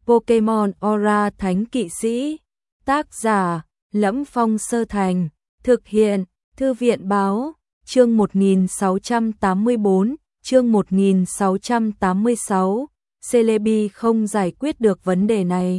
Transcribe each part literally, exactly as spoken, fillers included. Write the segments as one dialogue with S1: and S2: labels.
S1: Pokemon Aura Thánh Kỵ Sĩ. Tác giả: Lẫm Phong Sơ Thành. Thực hiện: Thư viện Báo. Chương một nghìn sáu trăm tám mươi tư, chương một nghìn sáu trăm tám mươi sáu. Celebi không giải quyết được vấn đề này.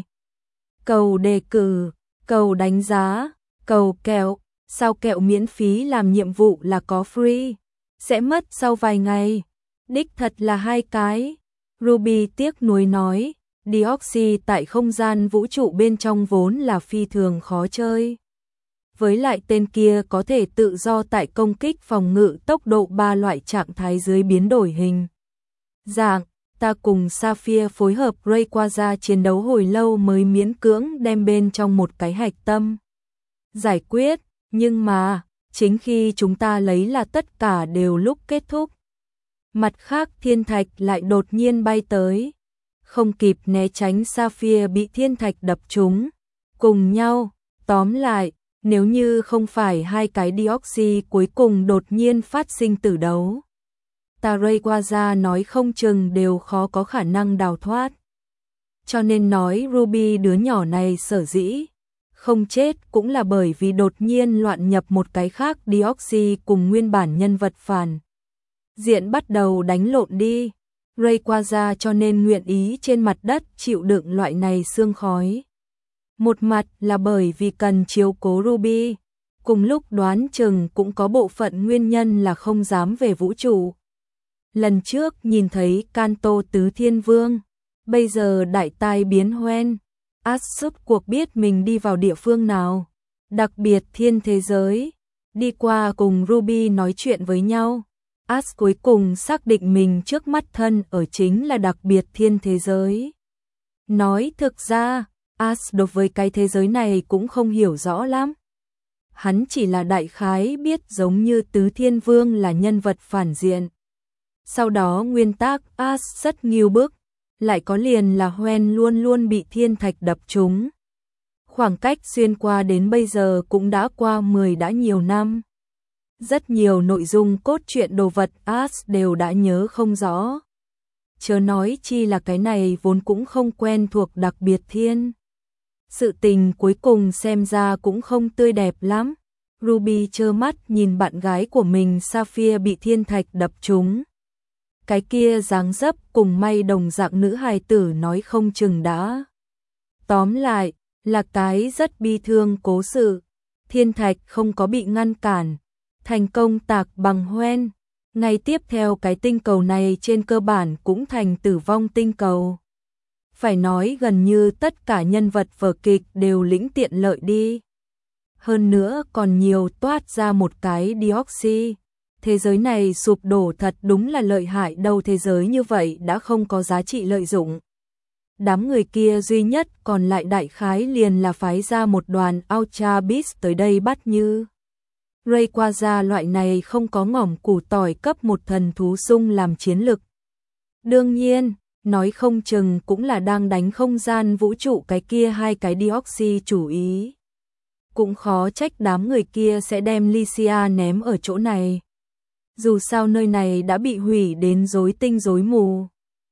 S1: Cầu đề cử, cầu đánh giá, cầu kẹo. Sao kẹo miễn phí làm nhiệm vụ là có free? Sẽ mất sau vài ngày. Đích thật là hai cái. Ruby tiếc nuối nói, Deoxys tại không gian vũ trụ bên trong vốn là phi thường khó chơi. Với lại tên kia có thể tự do tại công kích phòng ngự tốc độ ba loại trạng thái dưới biến đổi hình dạng. Ta cùng Sapphire phối hợp Rayquaza chiến đấu hồi lâu mới miễn cưỡng đem bên trong một cái hạch tâm giải quyết, nhưng mà chính khi chúng ta lấy là tất cả đều lúc kết thúc. Mặt khác thiên thạch lại đột nhiên bay tới, không kịp né tránh Sapphire bị thiên thạch đập trúng. Cùng nhau, tóm lại, nếu như không phải hai cái Deoxys cuối cùng đột nhiên phát sinh tử đấu, ta Rayquaza nói không chừng đều khó có khả năng đào thoát. Cho nên nói Ruby đứa nhỏ này sở dĩ không chết cũng là bởi vì đột nhiên loạn nhập một cái khác Deoxys cùng nguyên bản nhân vật phản diện bắt đầu đánh lộn đi. Rayquaza cho nên nguyện ý trên mặt đất chịu đựng loại này sương khói. Một mặt là bởi vì cần chiếu cố Ruby, cùng lúc đoán chừng cũng có bộ phận nguyên nhân là không dám về vũ trụ. Lần trước nhìn thấy Kanto Tứ Thiên Vương, bây giờ đại tai biến hoen. Ash suốt cuộc biết mình đi vào địa phương nào, đặc biệt thiên thế giới. Đi qua cùng Ruby nói chuyện với nhau, Ash cuối cùng xác định mình trước mắt thân ở chính là đặc biệt thiên thế giới. Nói thực ra, Ash đối với cái thế giới này cũng không hiểu rõ lắm. Hắn chỉ là đại khái biết giống như Tứ Thiên Vương là nhân vật phản diện. Sau đó nguyên tắc Ash rất nghiêu bức, lại có liền là Hoen luôn luôn bị thiên thạch đập trúng. Khoảng cách xuyên qua đến bây giờ cũng đã qua mười đã nhiều năm. Rất nhiều nội dung cốt truyện đồ vật Ash đều đã nhớ không rõ. Chớ nói chi là cái này vốn cũng không quen thuộc đặc biệt thiên. Sự tình cuối cùng xem ra cũng không tươi đẹp lắm. Ruby trơ mắt nhìn bạn gái của mình Sapphire bị thiên thạch đập trúng. Cái kia dáng dấp cùng may đồng dạng nữ hài tử nói không chừng đã. Tóm lại, là cái rất bi thương cố sự. Thiên thạch không có bị ngăn cản, thành công tạc bằng Hoen. Ngày tiếp theo cái tinh cầu này trên cơ bản cũng thành tử vong tinh cầu. Phải nói gần như tất cả nhân vật vở kịch đều lĩnh tiện lợi đi. Hơn nữa còn nhiều toát ra một cái Deoxys. Thế giới này sụp đổ thật đúng là lợi hại đâu, thế giới như vậy đã không có giá trị lợi dụng. Đám người kia duy nhất còn lại đại khái liền là phái ra một đoàn Ultra Beast tới đây bắt như Rayquaza loại này không có ngỏm củ tỏi cấp một thần thú sung làm chiến lực. Đương nhiên, nói không chừng cũng là đang đánh không gian vũ trụ cái kia hai cái Deoxys chủ ý. Cũng khó trách đám người kia sẽ đem Lycia ném ở chỗ này. Dù sao nơi này đã bị hủy đến rối tinh rối mù.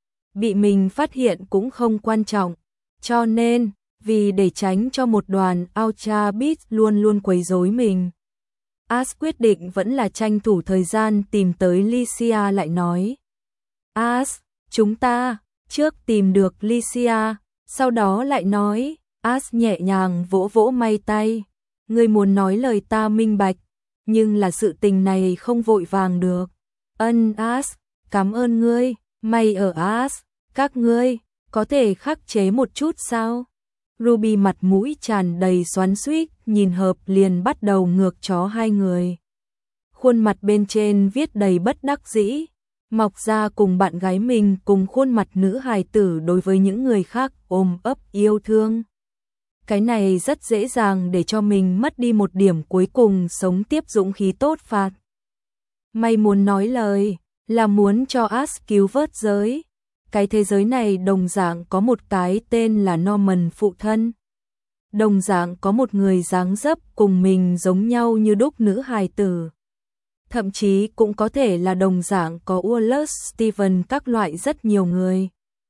S1: Bị mình phát hiện cũng không quan trọng. Cho nên, vì để tránh cho một đoàn Ultra Beast luôn luôn quấy rối mình, Ash quyết định vẫn là tranh thủ thời gian tìm tới Lycia lại nói. Ash, chúng ta trước tìm được Lycia, sau đó lại nói. Ash nhẹ nhàng vỗ vỗ may tay. Ngươi muốn nói lời ta minh bạch, nhưng là sự tình này không vội vàng được. Ân Ash, cảm ơn ngươi. May ở Ash, các ngươi có thể khắc chế một chút sao? Ruby mặt mũi tràn đầy xoắn xuýt, nhìn hợp liền bắt đầu ngược chó hai người. Khuôn mặt bên trên viết đầy bất đắc dĩ, mọc ra cùng bạn gái mình cùng khuôn mặt nữ hài tử đối với những người khác ôm ấp yêu thương. Cái này rất dễ dàng để cho mình mất đi một điểm cuối cùng sống tiếp dũng khí tốt phạt. May muốn nói lời, là muốn cho Ash cứu vớt giới. Cái thế giới này đồng dạng có một cái tên là Norman phụ thân. Đồng dạng có một người dáng dấp cùng mình giống nhau như đúc nữ hài tử. Thậm chí cũng có thể là đồng dạng có Wallace Steven các loại rất nhiều người.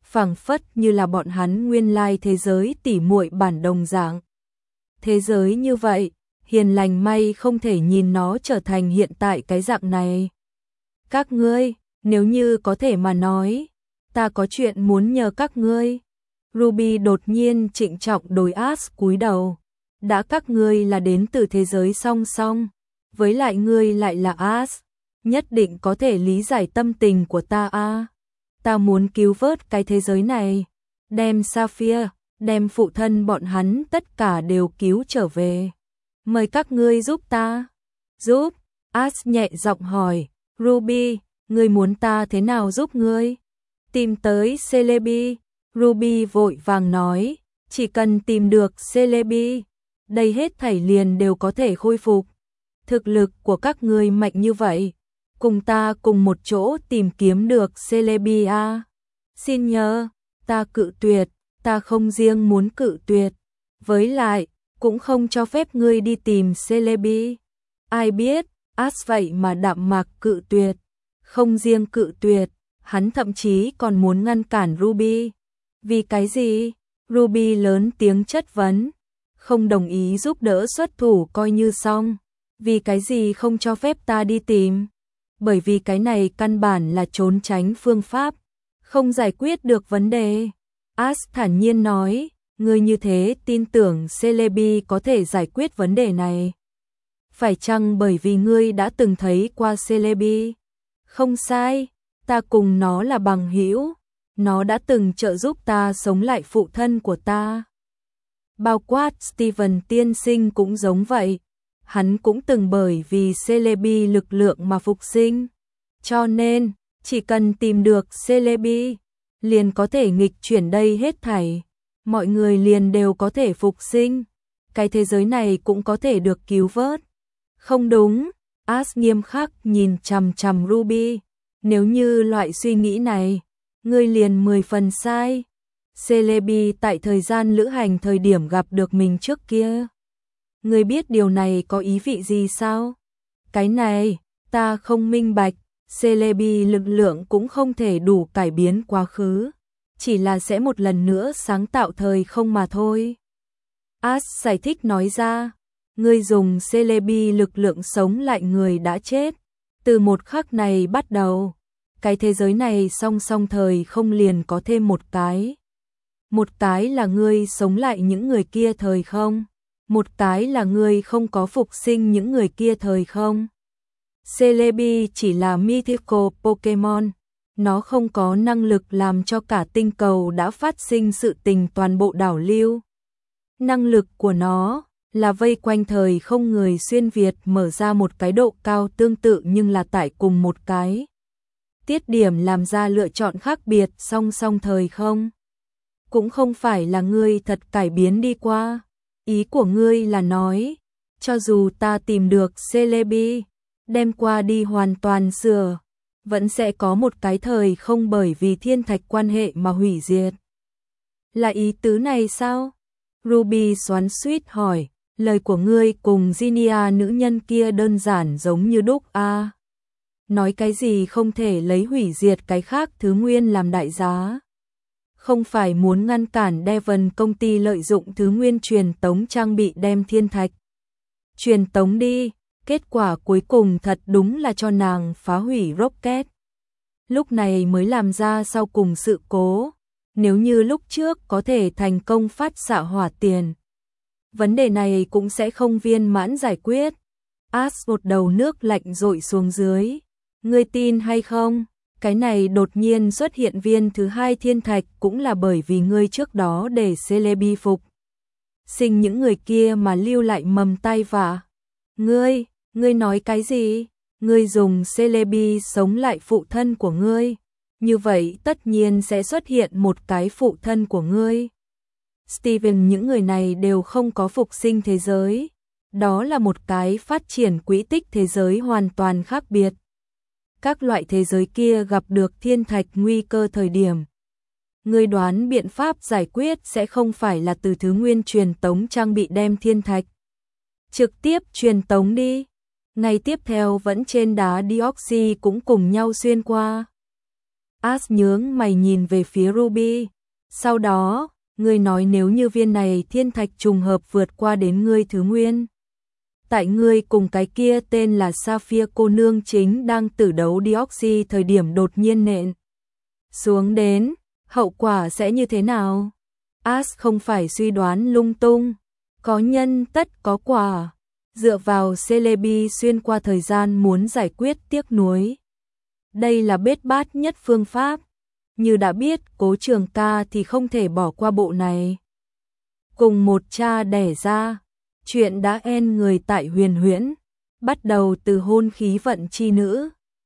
S1: phảng phất như là bọn hắn nguyên lai thế giới tỉ muội bản đồng dạng. Thế giới như vậy, hiền lành may không thể nhìn nó trở thành hiện tại cái dạng này. Các ngươi, nếu như có thể mà nói, ta có chuyện muốn nhờ các ngươi. Ruby đột nhiên trịnh trọng đối Ash cúi đầu. Đã các ngươi là đến từ thế giới song song, với lại ngươi lại là Ash, nhất định có thể lý giải tâm tình của ta a. À. Ta muốn cứu vớt cái thế giới này, đem Sapphire, đem phụ thân bọn hắn tất cả đều cứu trở về. Mời các ngươi giúp ta. Giúp? Ash nhẹ giọng hỏi. Ruby, ngươi muốn ta thế nào giúp ngươi? Tìm tới Celebi. Ruby vội vàng nói, chỉ cần tìm được Celebi, đây hết thảy liền đều có thể khôi phục. Thực lực của các ngươi mạnh như vậy, cùng ta cùng một chỗ tìm kiếm được Celebi a. Xin nhớ, ta cự tuyệt, ta không riêng muốn cự tuyệt, với lại cũng không cho phép ngươi đi tìm Celebi. Ai biết, Ash vậy mà đạm mạc cự tuyệt, không riêng cự tuyệt, hắn thậm chí còn muốn ngăn cản Ruby. Vì cái gì? Ruby lớn tiếng chất vấn, không đồng ý giúp đỡ xuất thủ coi như xong. Vì cái gì không cho phép ta đi tìm? Bởi vì cái này căn bản là trốn tránh phương pháp, không giải quyết được vấn đề. Ash thản nhiên nói, ngươi như thế tin tưởng Celebi có thể giải quyết vấn đề này. Phải chăng bởi vì ngươi đã từng thấy qua Celebi? Không sai, ta cùng nó là bằng hữu, nó đã từng trợ giúp ta sống lại phụ thân của ta. Bao quát Steven tiên sinh cũng giống vậy, hắn cũng từng bởi vì Celebi lực lượng mà phục sinh. Cho nên, chỉ cần tìm được Celebi, liền có thể nghịch chuyển đây hết thảy. Mọi người liền đều có thể phục sinh. Cái thế giới này cũng có thể được cứu vớt. Không đúng, Ash nghiêm khắc nhìn chằm chằm Ruby. Nếu như loại suy nghĩ này, ngươi liền mười phần sai. Celebi tại thời gian lữ hành thời điểm gặp được mình trước kia. Ngươi biết điều này có ý vị gì sao? Cái này, ta không minh bạch. Celebi lực lượng cũng không thể đủ cải biến quá khứ, chỉ là sẽ một lần nữa sáng tạo thời không mà thôi. Ash giải thích nói ra, ngươi dùng Celebi lực lượng sống lại người đã chết. Từ một khắc này bắt đầu, cái thế giới này song song thời không liền có thêm một cái. Một cái là ngươi sống lại những người kia thời không, một cái là ngươi không có phục sinh những người kia thời không. Celebi chỉ là mythical Pokemon, nó không có năng lực làm cho cả tinh cầu đã phát sinh sự tình toàn bộ đảo lưu. Năng lực của nó là vây quanh thời không người xuyên Việt mở ra một cái độ cao tương tự nhưng là tại cùng một cái tiết điểm làm ra lựa chọn khác biệt song song thời không. Cũng không phải là ngươi thật cải biến đi qua. Ý của ngươi là nói, cho dù ta tìm được Celebi, đem qua đi hoàn toàn sửa, vẫn sẽ có một cái thời không bởi vì thiên thạch quan hệ mà hủy diệt. Là ý tứ này sao? Ruby xoắn xuýt hỏi, lời của ngươi cùng Zinnia nữ nhân kia đơn giản giống như đúc a. À. Nói cái gì không thể lấy hủy diệt cái khác thứ nguyên làm đại giá. Không phải muốn ngăn cản Devon công ty lợi dụng thứ nguyên truyền tống trang bị đem thiên thạch truyền tống đi. Kết quả cuối cùng thật đúng là cho nàng phá hủy rocket. Lúc này mới làm ra sau cùng sự cố. Nếu như lúc trước có thể thành công phát xạ hỏa tiền, vấn đề này cũng sẽ không viên mãn giải quyết. Ash một đầu nước lạnh dội xuống dưới. Ngươi tin hay không? Cái này đột nhiên xuất hiện viên thứ hai thiên thạch cũng là bởi vì ngươi trước đó để Celebi phục sinh những người kia mà lưu lại mầm tai vạ. Ngươi, ngươi nói cái gì? Ngươi dùng Celebi sống lại phụ thân của ngươi. Như vậy tất nhiên sẽ xuất hiện một cái phụ thân của ngươi. Steven, những người này đều không có phục sinh thế giới. Đó là một cái phát triển quỹ tích thế giới hoàn toàn khác biệt. Các loại thế giới kia gặp được thiên thạch nguy cơ thời điểm. Ngươi đoán biện pháp giải quyết sẽ không phải là từ thứ nguyên truyền tống trang bị đem thiên thạch trực tiếp truyền tống đi. Ngày tiếp theo vẫn trên đá Deoxy cũng cùng nhau xuyên qua. As nhướng mày nhìn về phía Ruby. Sau đó, ngươi nói nếu như viên này thiên thạch trùng hợp vượt qua đến ngươi thứ nguyên. Tại ngươi cùng cái kia tên là Sapphire cô nương chính đang tử đấu Deoxy thời điểm đột nhiên nện xuống đến, hậu quả sẽ như thế nào? As không phải suy đoán lung tung, có nhân tất có quả, dựa vào Celebi xuyên qua thời gian muốn giải quyết tiếc nuối. Đây là bết bát nhất phương pháp, như đã biết Cố Trường Ca thì không thể bỏ qua bộ này. Cùng một cha đẻ ra, chuyện đã en người tại Huyền Huyễn, bắt đầu từ hôn khí vận chi nữ,